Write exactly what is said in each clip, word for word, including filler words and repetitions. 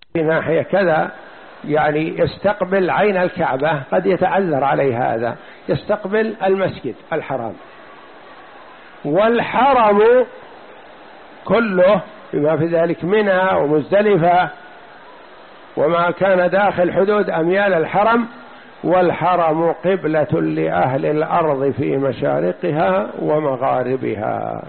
في ناحية كذا يعني يستقبل عين الكعبة قد يتعذر عليه هذا، يستقبل المسجد الحرام. والحرم كله بما في ذلك منى ومزدلفة وما كان داخل حدود أميال الحرم، والحرم قبلة لأهل الأرض في مشارقها ومغاربها.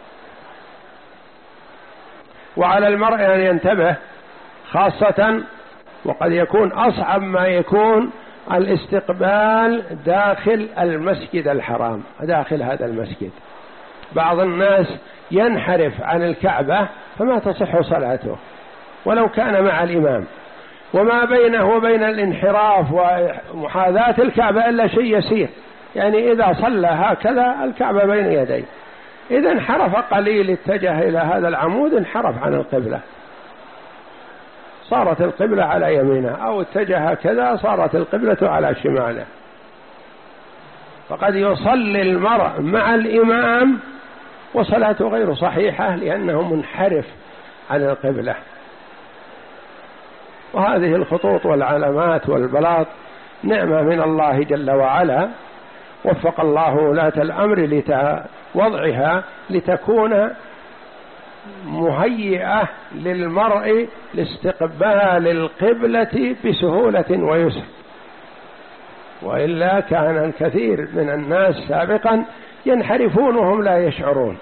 وعلى المرء أن ينتبه خاصة، وقد يكون أصعب ما يكون الاستقبال داخل المسجد الحرام، داخل هذا المسجد. بعض الناس ينحرف عن الكعبة فما تصح صلاته ولو كان مع الإمام، وما بينه وبين الانحراف ومحاذاة الكعبة إلا شيء يسير، يعني إذا صلى هكذا الكعبة بين يديه، إذا انحرف قليل اتجه إلى هذا العمود انحرف عن القبلة، صارت القبلة على يمينه، أو اتجه كذا صارت القبلة على شماله. فقد يصلي المرء مع الإمام وصلاته غير صحيحة لأنه منحرف عن القبلة. وهذه الخطوط والعلامات والبلاط نعمة من الله جل وعلا، وفق الله ولاة الأمر لوضعها لتكون مهيئة للمرء لاستقبال القبلة بسهولة ويسر، وإلا كان الكثير من الناس سابقا ينحرفون وهم لا يشعرون،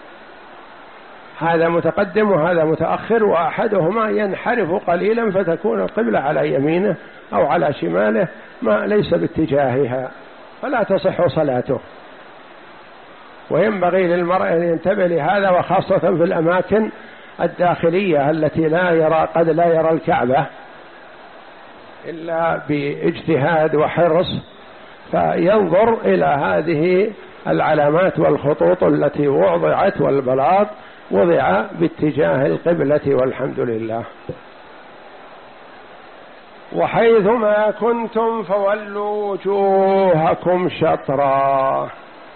هذا متقدم وهذا متأخر، وأحدهما ينحرف قليلا فتكون القبلة على يمينه أو على شماله ما ليس باتجاهها، فلا تصح صلاته. وينبغي للمرء أن ينتبه لهذا، وخاصة في الأماكن الداخلية التي لا يرى قد لا يرى الكعبة إلا باجتهاد وحرص، فينظر إلى هذه العلامات والخطوط التي وضعت، والبلاط وضع باتجاه القبلة، والحمد لله. وحيثما كنتم فولوا وجوهكم شطرا.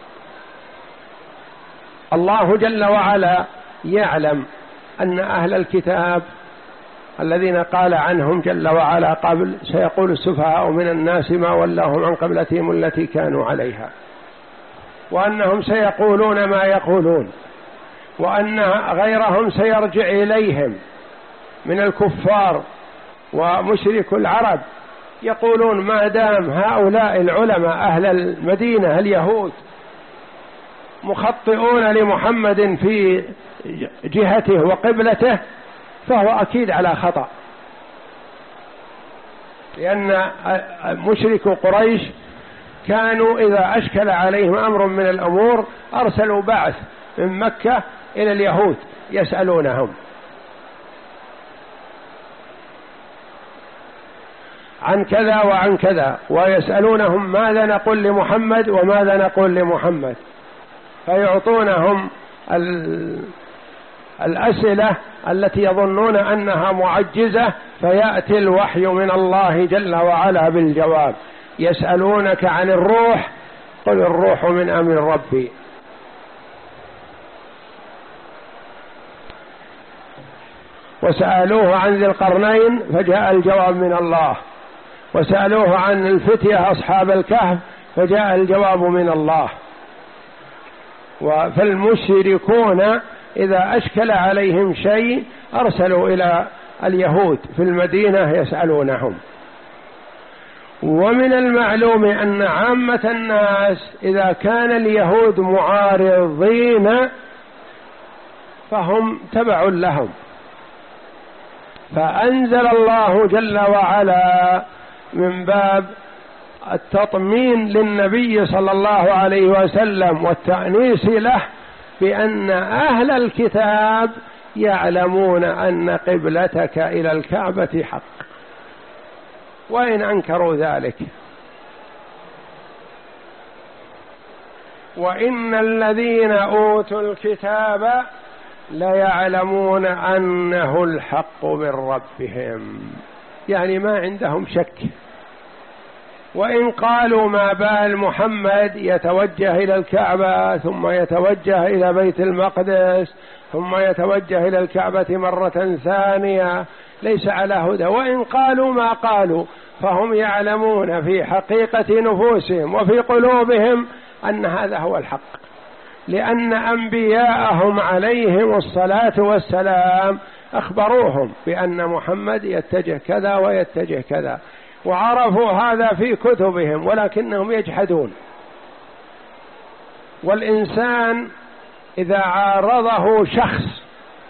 الله جل وعلا يعلم أن أهل الكتاب الذين قال عنهم جل وعلا قبل سيقول السفهاء من الناس ما ولاهم عن قبلتهم التي كانوا عليها، وأنهم سيقولون ما يقولون، وأن غيرهم سيرجع إليهم من الكفار ومشرك العرب يقولون ما دام هؤلاء العلماء أهل المدينة اليهود مخطئون لمحمد في جهته وقبلته فهو أكيد على خطأ، لأن مشرك قريش كانوا إذا أشكل عليهم أمر من الأمور أرسلوا بعث من مكة إلى اليهود يسألونهم عن كذا وعن كذا، ويسألونهم ماذا نقول لمحمد وماذا نقول لمحمد، فيعطونهم الأسئلة التي يظنون أنها معجزة، فيأتي الوحي من الله جل وعلا بالجواب. يسألونك عن الروح قل الروح من أمر ربي. وسألوه عن ذي القرنين فجاء الجواب من الله، وسألوه عن الفتية أصحاب الكهف فجاء الجواب من الله. فالمشركون إذا أشكل عليهم شيء أرسلوا إلى اليهود في المدينة يسألونهم. ومن المعلوم أن عامة الناس إذا كان اليهود معارضين فهم تبع لهم، فأنزل الله جل وعلا من باب التطمين للنبي صلى الله عليه وسلم والتأنيس له بأن أهل الكتاب يعلمون أن قبلتك إلى الكعبة حق، وإن أنكروا ذلك. وإن الذين أوتوا الكتاب ليعلمون أنه الحق من ربهم، يعني ما عندهم شك. وإن قالوا ما بال محمد يتوجه إلى الكعبة ثم يتوجه إلى بيت المقدس ثم يتوجه إلى الكعبة مرة ثانية، ليس على هدى، وإن قالوا ما قالوا فهم يعلمون في حقيقة نفوسهم وفي قلوبهم أن هذا هو الحق، لأن أنبياءهم عليهم الصلاة والسلام أخبروهم بأن محمد يتجه كذا ويتجه كذا، وعرفوا هذا في كتبهم ولكنهم يجحدون. والإنسان إذا عارضه شخص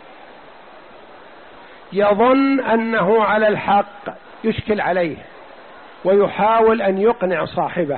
يظن أنه على الحق يشكل عليه ويحاول أن يقنع صاحبه،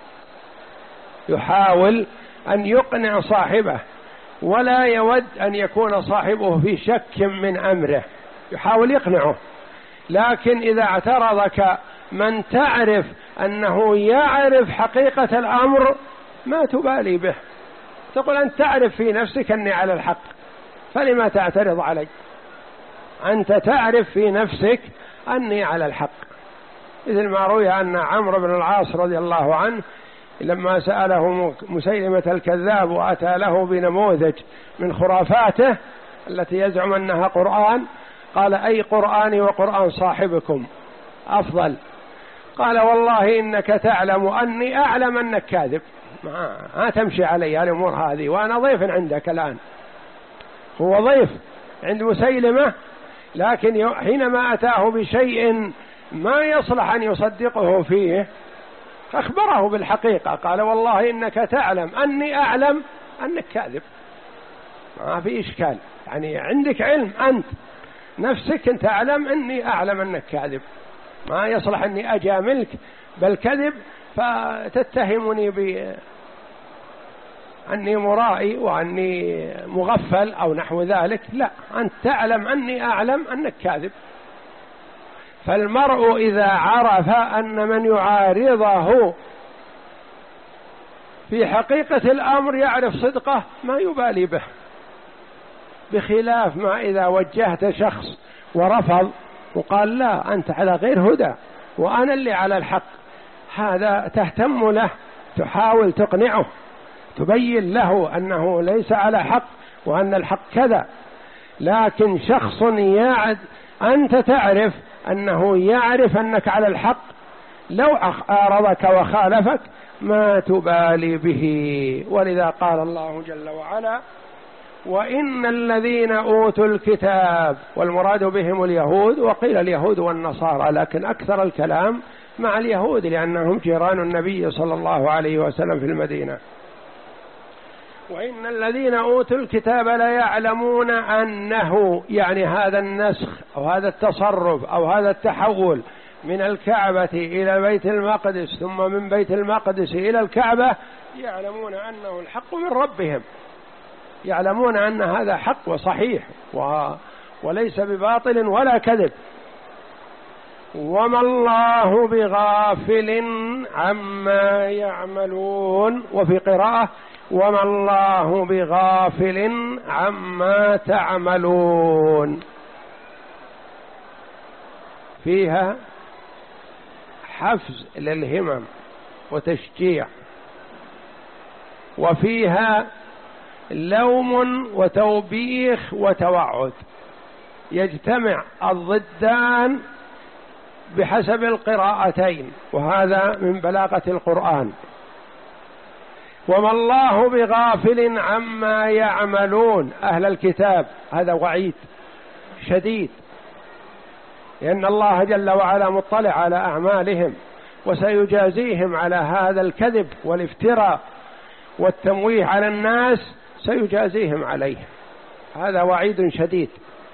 يحاول أن يقنع صاحبه ولا يود أن يكون صاحبه في شك من أمره، يحاول يقنعه. لكن إذا اعترضك من تعرف أنه يعرف حقيقة الأمر ما تبالي به، تقول أنت تعرف في نفسك أني على الحق فلما تعترض علي؟ أنت تعرف في نفسك أني على الحق. مثل ما روي أن عمرو بن العاص رضي الله عنه لما سأله مسيلمة الكذاب وأتى له بنموذج من خرافاته التي يزعم أنها قرآن، قال أي قرآن وقرآن صاحبكم أفضل؟ قال والله إنك تعلم أني أعلم أنك كاذب، ما, ما تمشي علي الأمور هذه وأنا ضيف عندك الآن. هو ضيف عند مسيلمة، لكن حينما أتاه بشيء ما يصلح أن يصدقه فيه أخبره بالحقيقة، قال والله إنك تعلم أني أعلم أنك كاذب، ما في إشكال، يعني عندك علم أنت نفسك أنت أعلم أني أعلم أنك كاذب، ما يصلح أني أجاملك بالكذب فتتهمني بأني مرائي وأني مغفل أو نحو ذلك، لا، أنت تعلم أني أعلم أنك كاذب. فالمرء إذا عرف أن من يعارضه في حقيقة الأمر يعرف صدقه ما يبالي به، بخلاف ما إذا وجهت شخص ورفض وقال لا أنت على غير هدى وأنا اللي على الحق، هذا تهتم له، تحاول تقنعه، تبين له أنه ليس على حق وأن الحق كذا. لكن شخص يعد أنت تعرف أنه يعرف أنك على الحق، لو أعرضك وخالفك ما تبالي به. ولذا قال الله جل وعلا وإن الذين أوتوا الكتاب، والمراد بهم اليهود، وقيل اليهود والنصارى، لكن أكثر الكلام مع اليهود لأنهم جيران النبي صلى الله عليه وسلم في المدينة. وإن الذين أوتوا الكتاب لا يعلمون أنه، يعني هذا النسخ أو هذا التصرف أو هذا التحول من الكعبة إلى بيت المقدس ثم من بيت المقدس إلى الكعبة، يعلمون أنه الحق من ربهم، يعلمون أن هذا حق وصحيح و... وليس بباطل ولا كذب. وما الله بغافل عما يعملون، وفي قراءة وما الله بغافل عما تعملون، فيها حفز للهمم وتشجيع، وفيها لوم وتوبيخ وتوعد، يجتمع الضدان بحسب القراءتين، وهذا من بلاغة القرآن. وما الله بغافل عما يعملون، أهل الكتاب هذا وعيد شديد، لأن الله جل وعلا مطلع على أعمالهم وسيجازيهم على هذا الكذب والافتراء والتمويه على الناس، سيجازيهم عليه، هذا وعيد شديد.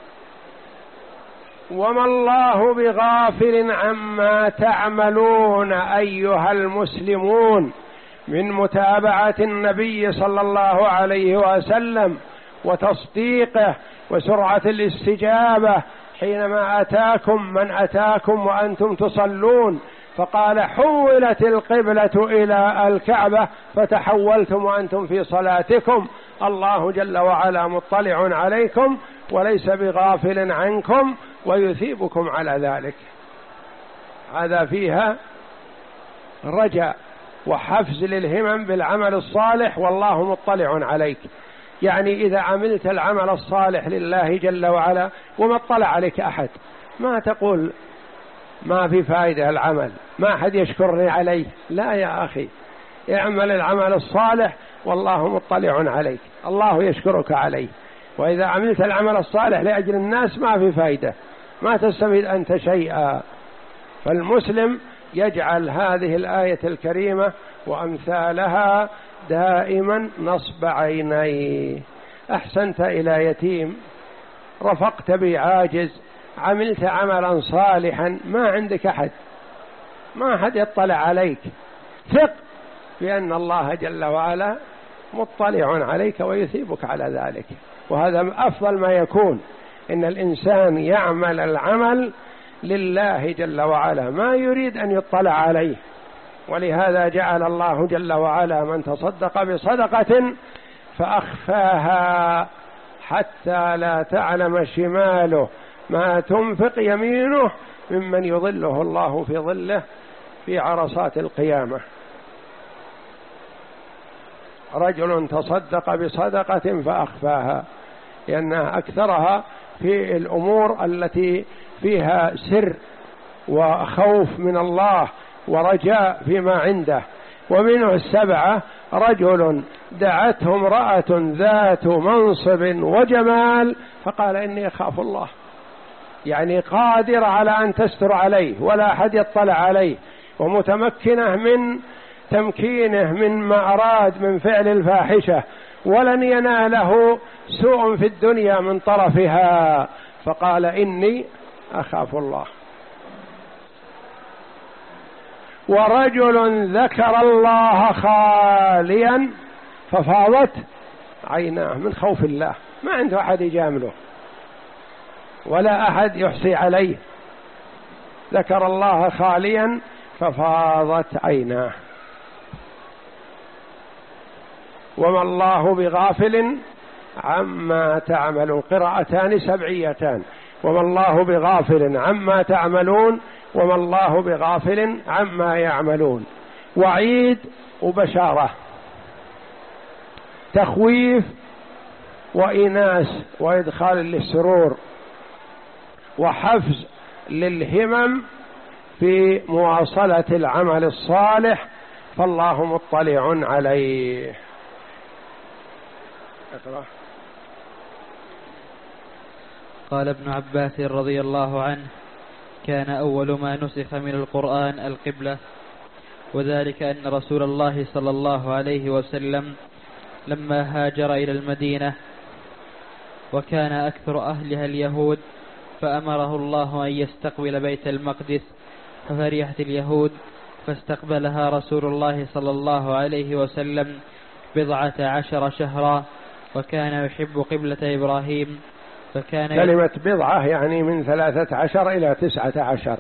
وما الله بغافل عما تعملون أيها المسلمون من متابعة النبي صلى الله عليه وسلم وتصديقه وسرعة الاستجابة حينما أتاكم من أتاكم وأنتم تصلون، فقال حولت القبلة إلى الكعبة فتحولتم وأنتم في صلاتكم، الله جل وعلا مطلع عليكم وليس بغافل عنكم ويثيبكم على ذلك. هذا فيها رجاء وحفز للهمم بالعمل الصالح، والله مطلع عليك، يعني إذا عملت العمل الصالح لله جل وعلا وما اطلع عليك أحد، ما تقول ما في فائدة العمل، ما أحد يشكرني عليه، لا يا أخي، اعمل العمل الصالح والله مطلع عليك، الله يشكرك عليه. وإذا عملت العمل الصالح لأجل الناس ما في فائدة، ما تستفيد أنت شيئا. فالمسلم يجعل هذه الآية الكريمة وأمثالها دائما نصب عينيه. أحسنت إلى يتيم، رفقت بعاجز، عملت عملا صالحا، ما عندك أحد، ما أحد يطلع عليك، ثق بأن الله جل وعلا مطلع عليك ويثيبك على ذلك. وهذا أفضل ما يكون، إن الإنسان يعمل العمل لله جل وعلا، ما يريد أن يطلع عليه. ولهذا جعل الله جل وعلا من تصدق بصدقة فأخفاها حتى لا تعلم شماله ما تنفق يمينه ممن يظله الله في ظله في عرصات القيامة. رجل تصدق بصدقة فأخفاها، لأنها أكثرها في الأمور التي فيها سر وخوف من الله ورجاء فيما عنده. ومنه السبعة رجل دعته امرأة ذات منصب وجمال فقال إني أخاف الله، يعني قادر على أن تستر عليه ولا أحد يطلع عليه، ومتمكنة من تمكينه من ما أراد من فعل الفاحشة، ولن يناله سوء في الدنيا من طرفها، فقال إني أخاف الله. ورجل ذكر الله خاليا ففاضت عيناه من خوف الله، ما عنده أحد يجامله ولا أحد يحصي عليه، ذكر الله خاليا ففاضت عيناه. وما الله بغافل عما تعملون، قراءتان سبعيتان، وما الله بغافل عما تعملون وما الله بغافل عما يعملون. وعيد وبشارة، تخويف وإناس وإدخال للسرور، وحفز للهمم في مواصلة العمل الصالح، فالله مطلع عليه. اقرأ. قال ابن عباس رضي الله عنه: كان أول ما نسخ من القرآن القبلة، وذلك أن رسول الله صلى الله عليه وسلم لما هاجر إلى المدينة وكان أكثر أهلها اليهود، فأمره الله أن يستقبل بيت المقدس، ففرحت اليهود فاستقبلها رسول الله صلى الله عليه وسلم بضعة عشر شهرا، وكان يحب قبلة إبراهيم. فكان كلمة بضعة يعني من ثلاثة عشر إلى تسعة عشر،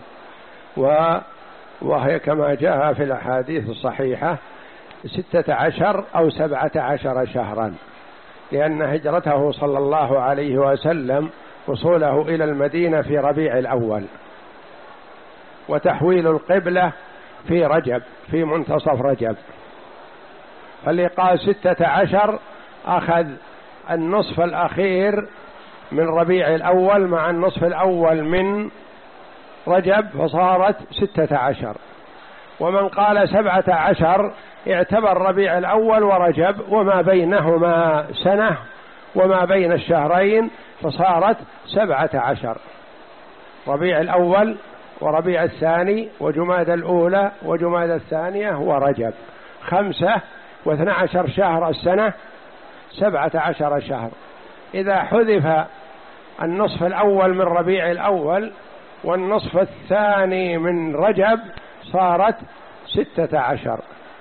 وهي كما جاء في الأحاديث الصحيحة ستة عشر أو سبعة عشر شهرا، لأن هجرته صلى الله عليه وسلم وصوله إلى المدينة في ربيع الأول، وتحويل القبلة في رجب في منتصف رجب. فاللي قال ستة عشر أخذ النصف الأخير من ربيع الأول مع النصف الأول من رجب فصارت ستة عشر. ومن قال سبعة عشر اعتبر ربيع الأول ورجب وما بينهما سنة وما بين الشهرين، فصارت سبعة عشر، ربيع الأول وربيع الثاني وجماد الأولى وجماد الثانية ورجب، خمسة واثنى عشر شهر السنة، سبعة عشر شهر. إذا حذف النصف الأول من ربيع الأول والنصف الثاني من رجب صارت ستة عشر.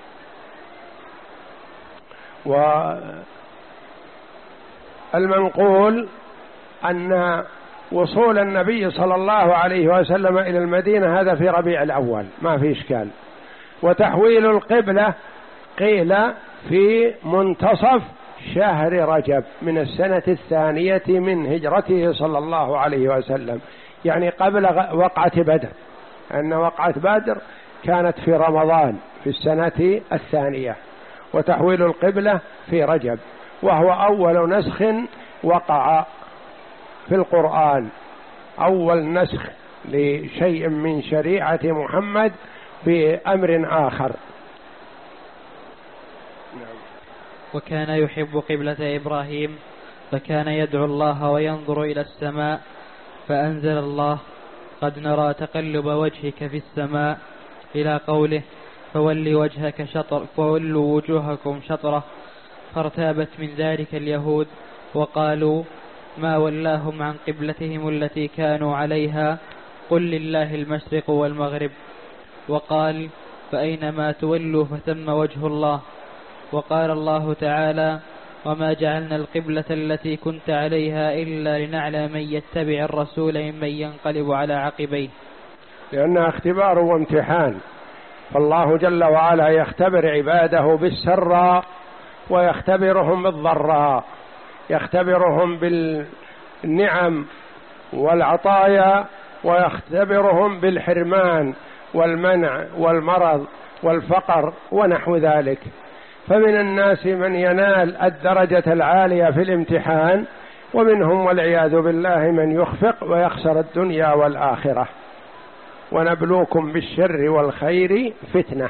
والمنقول أن وصول النبي صلى الله عليه وسلم إلى المدينة هذا في ربيع الأول ما في إشكال. وتحويل القبلة قيل في منتصف شهر رجب من السنة الثانية من هجرته صلى الله عليه وسلم، يعني قبل وقعة بدر، أن وقعة بدر كانت في رمضان في السنة الثانية، وتحويل القبلة في رجب، وهو أول نسخ وقع في القرآن، أول نسخ لشيء من شريعة محمد بأمر آخر. وكان يحب قبلة إبراهيم فكان يدعو الله وينظر إلى السماء، فأنزل الله: قد نرى تقلب وجهك في السماء، إلى قوله: فولي وجهك شطر فولوا وجوهكم شطرة. فارتابت من ذلك اليهود وقالوا: ما ولاهم عن قبلتهم التي كانوا عليها، قل لله المشرق والمغرب. وقال: فأينما تولوا فثم وجه الله. وقال الله تعالى: وما جعلنا القبلة التي كنت عليها إلا لنعلم من يتبع الرسول ممن ينقلب على عقبيه. لأنها اختبار وامتحان، فالله جل وعلا يختبر عباده بالسراء ويختبرهم بالضراء، يختبرهم بالنعم والعطايا ويختبرهم بالحرمان والمنع والمرض والفقر ونحو ذلك. فمن الناس من ينال الدرجة العالية في الامتحان، ومنهم والعياذ بالله من يخفق ويخسر الدنيا والآخرة. ونبلوكم بالشر والخير فتنة.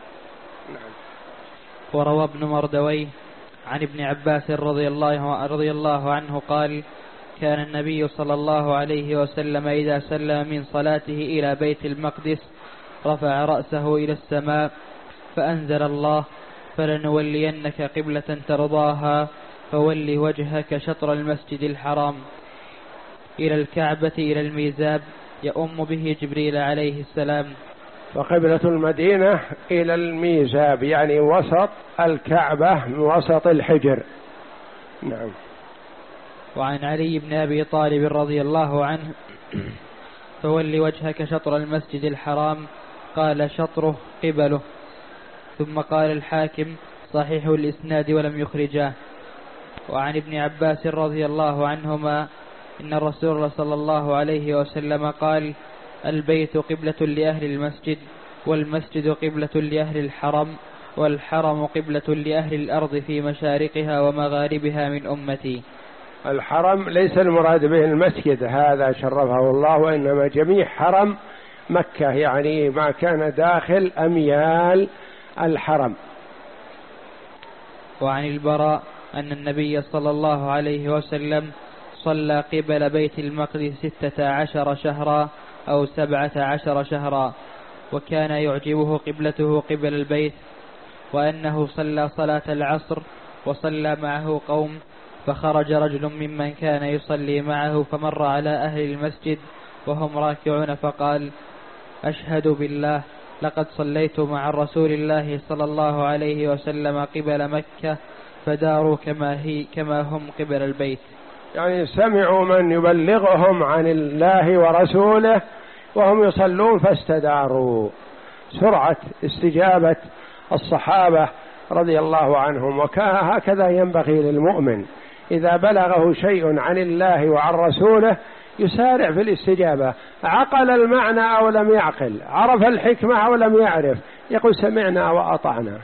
وروى ابن مردويه عن ابن عباس رضي الله, رضي الله عنه قال: كان النبي صلى الله عليه وسلم إذا سلم من صلاته إلى بيت المقدس رفع رأسه إلى السماء، فأنزل الله: فلنولينك قبلة ترضاها، فولي وجهك شطر المسجد الحرام، إلى الكعبة إلى الميزاب، يؤم به جبريل عليه السلام. فقبلة المدينة إلى الميزاب يعني وسط الكعبة من وسط الحجر. نعم. وعن علي بن أبي طالب رضي الله عنه: فولي وجهك شطر المسجد الحرام، قال: شطره قبله. ثم قال الحاكم: صحيح الإسناد ولم يخرجاه. وعن ابن عباس رضي الله عنهما إن الرسول صلى الله عليه وسلم قال: البيت قبلة لأهل المسجد، والمسجد قبلة لأهل الحرم، والحرم قبلة لأهل الأرض في مشارقها ومغاربها من أمتي. الحرم ليس المراد به المسجد هذا شرفه الله، وإنما جميع حرم مكة، يعني ما كان داخل أميال الحرم. وعن البراء أن النبي صلى الله عليه وسلم صلى قبل بيت المقدس ستة عشر شهرا أو سبعة عشر شهرا، وكان يعجبه قبلته قبل البيت، وأنه صلى صلاة العصر وصلى معه قوم، فخرج رجل ممن كان يصلي معه فمر على أهل المسجد وهم راكعون، فقال: أشهد بالله لقد صليت مع رسول الله صلى الله عليه وسلم قبل مكة، فداروا كما هي كما هم قبل البيت. يعني سمعوا من يبلغهم عن الله ورسوله وهم يصلون فاستداروا. سرعة استجابة الصحابة رضي الله عنهم، وهكذا ينبغي للمؤمن إذا بلغه شيء عن الله وعن رسوله يسارع في الاستجابة، عقل المعنى أو لم يعقل، عرف الحكمة أو لم يعرف، يقول سمعنا وأطعنا.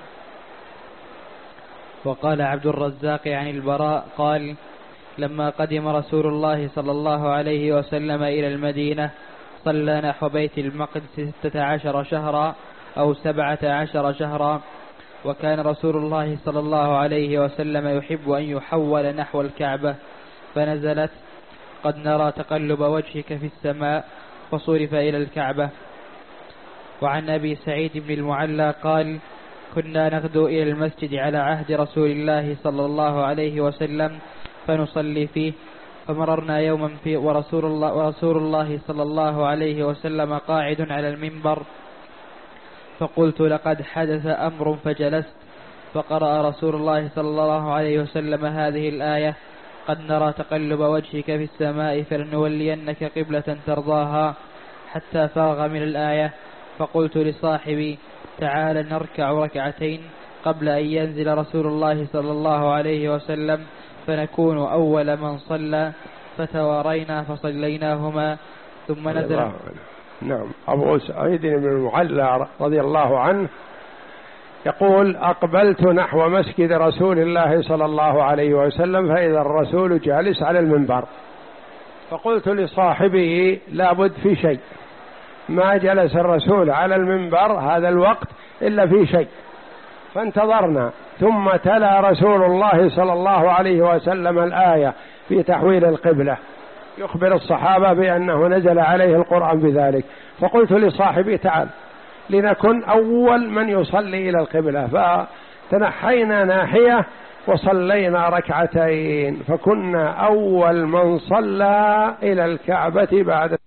وقال عبد الرزاق عن البراء قال: لما قدم رسول الله صلى الله عليه وسلم إلى المدينة صلى نحو بيت المقدس ستة عشر شهرا أو سبعة عشر شهرا، وكان رسول الله صلى الله عليه وسلم يحب أن يحول نحو الكعبة، فنزلت: قد نرى تقلب وجهك في السماء، فصرف إلى الكعبة. وعن أبي سعيد بن المعلى قال: كنا نغدو إلى المسجد على عهد رسول الله صلى الله عليه وسلم فنصلي فيه، فمررنا يوما فيه ورسول الله, ورسول الله صلى الله عليه وسلم قاعد على المنبر، فقلت: لقد حدث أمر، فجلست، فقرأ رسول الله صلى الله عليه وسلم هذه الآية: قد نرى تقلب وجهك في السماء فلنولينك قبلة ترضاها، حتى فرغ من الآية، فقلت لصاحبي: تعال نركع ركعتين قبل أن ينزل رسول الله صلى الله عليه وسلم فنكون أول من صلى، فتوارينا فصليناهما ثم نزل. نعم. أبو سعيد بن المعلى رضي الله عنه يقول: أقبلت نحو مسجد رسول الله صلى الله عليه وسلم فإذا الرسول جالس على المنبر، فقلت لصاحبه لابد في شيء، ما جلس الرسول على المنبر هذا الوقت إلا في شيء، فانتظرنا، ثم تلا رسول الله صلى الله عليه وسلم الآية في تحويل القبلة يخبر الصحابة بأنه نزل عليه القرآن بذلك. فقلت لصاحبي تعال لنكن أول من يصلي إلى القبلة، فتنحينا ناحية وصلينا ركعتين، فكنا أول من صلى إلى الكعبة بعد